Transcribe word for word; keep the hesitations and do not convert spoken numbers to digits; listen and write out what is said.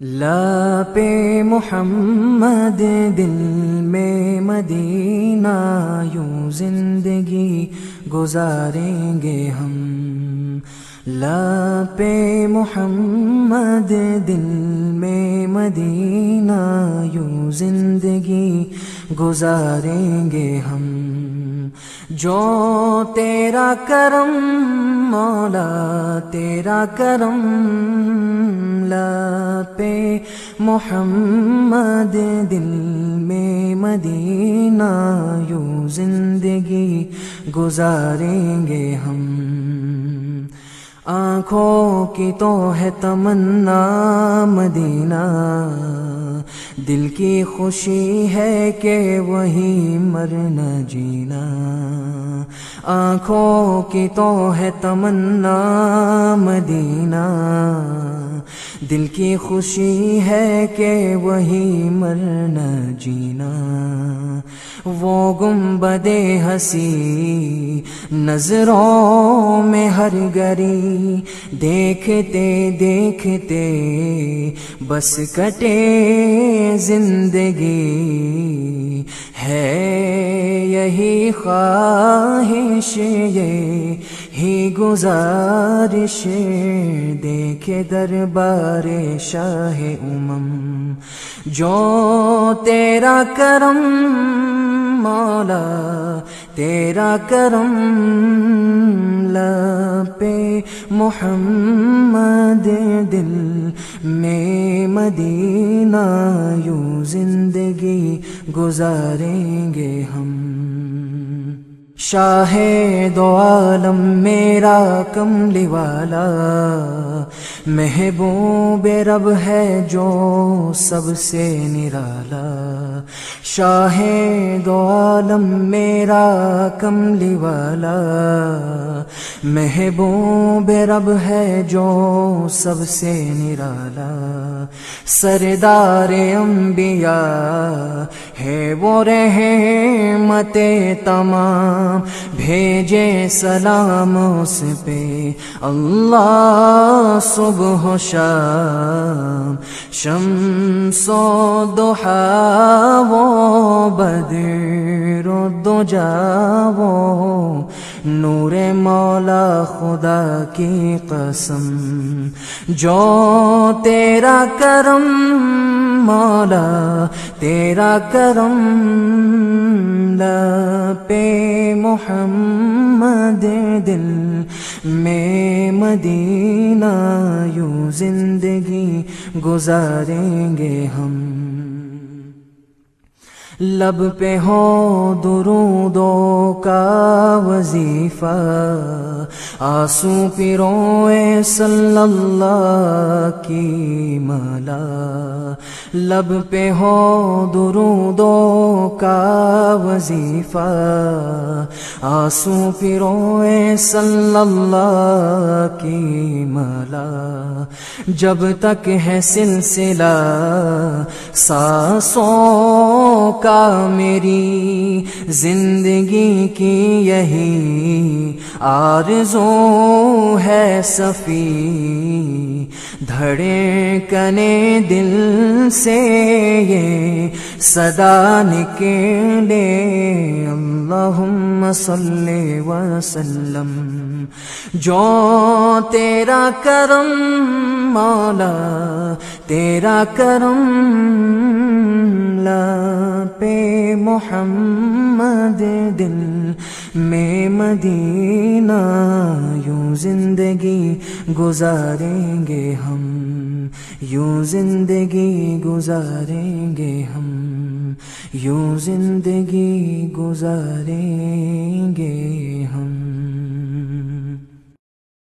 لا پہ محمد دل میں مدینہ یوں زندگی گزاریں گے ہم، لا پہ محمد دل میں مدینہ یوں زندگی گزاریں گے ہم، جو تیرا کرم مولا تیرا کرم، لا پہ محمد دل میں مدینہ یوں زندگی گزاریں گے ہم، آنکھوں کی تو ہے تمنا مدینہ، دل کی خوشی ہے کہ وہی مرنا جینا، آنکھوں کی تو ہے تمنا مدینہ، دل کی خوشی ہے کہ وہی مرنا جینا، وہ گنبد ہنسی نظروں میں ہر گری، دیکھتے دیکھتے بس کٹے زندگی، ہے یہی خواہش یہی گزارش، دیکھے دربار شاہ امم، جو تیرا کرم مولا تیرا کرم، لا پہ محمد دل میں مدینہ یوں زندگی گزاریں گے ہم، شاہ دو عالم میرا کملی والا، محبوب رب ہے جو سب سے نرالا، شاہ دو عالم میرا کملی والا، محبوب رب ہے جو سب سے نرالا، سردار انبیاء ہے وہ رحمت تمام، بھیجے سلام اس پہ اللہ صبح و شام، شمس و ضحیٰ وہ بدر و دجا وہ، نور مولا خدا کی قسم، جو تیرا کرم مولا تیرا کرم، لا پہ محمد دل میں مدینہ یوں زندگی گزاریں گے ہم، لب پہ ہو درودوں کا وظیفہ، آنسو پیروئے صلی اللہ کی مالا، لب پہ ہو درودوں کا وظیفہ، آنسو پیروئے صلی اللہ کی مالا، جب تک ہے سلسلہ سانسوں کا میری زندگی کی یہی آرزو ہے صفی، دھڑکنے دل سے یہ صدا نکلے، اللہم صلی وسلم، جو تیرا کرم مولا تیرا کرم، لا پہ محمد دل میں مدینہ یوں زندگی گزاریں گے ہم، یوں زندگی گزاریں گے ہم، یوں زندگی گزاریں گے ہم۔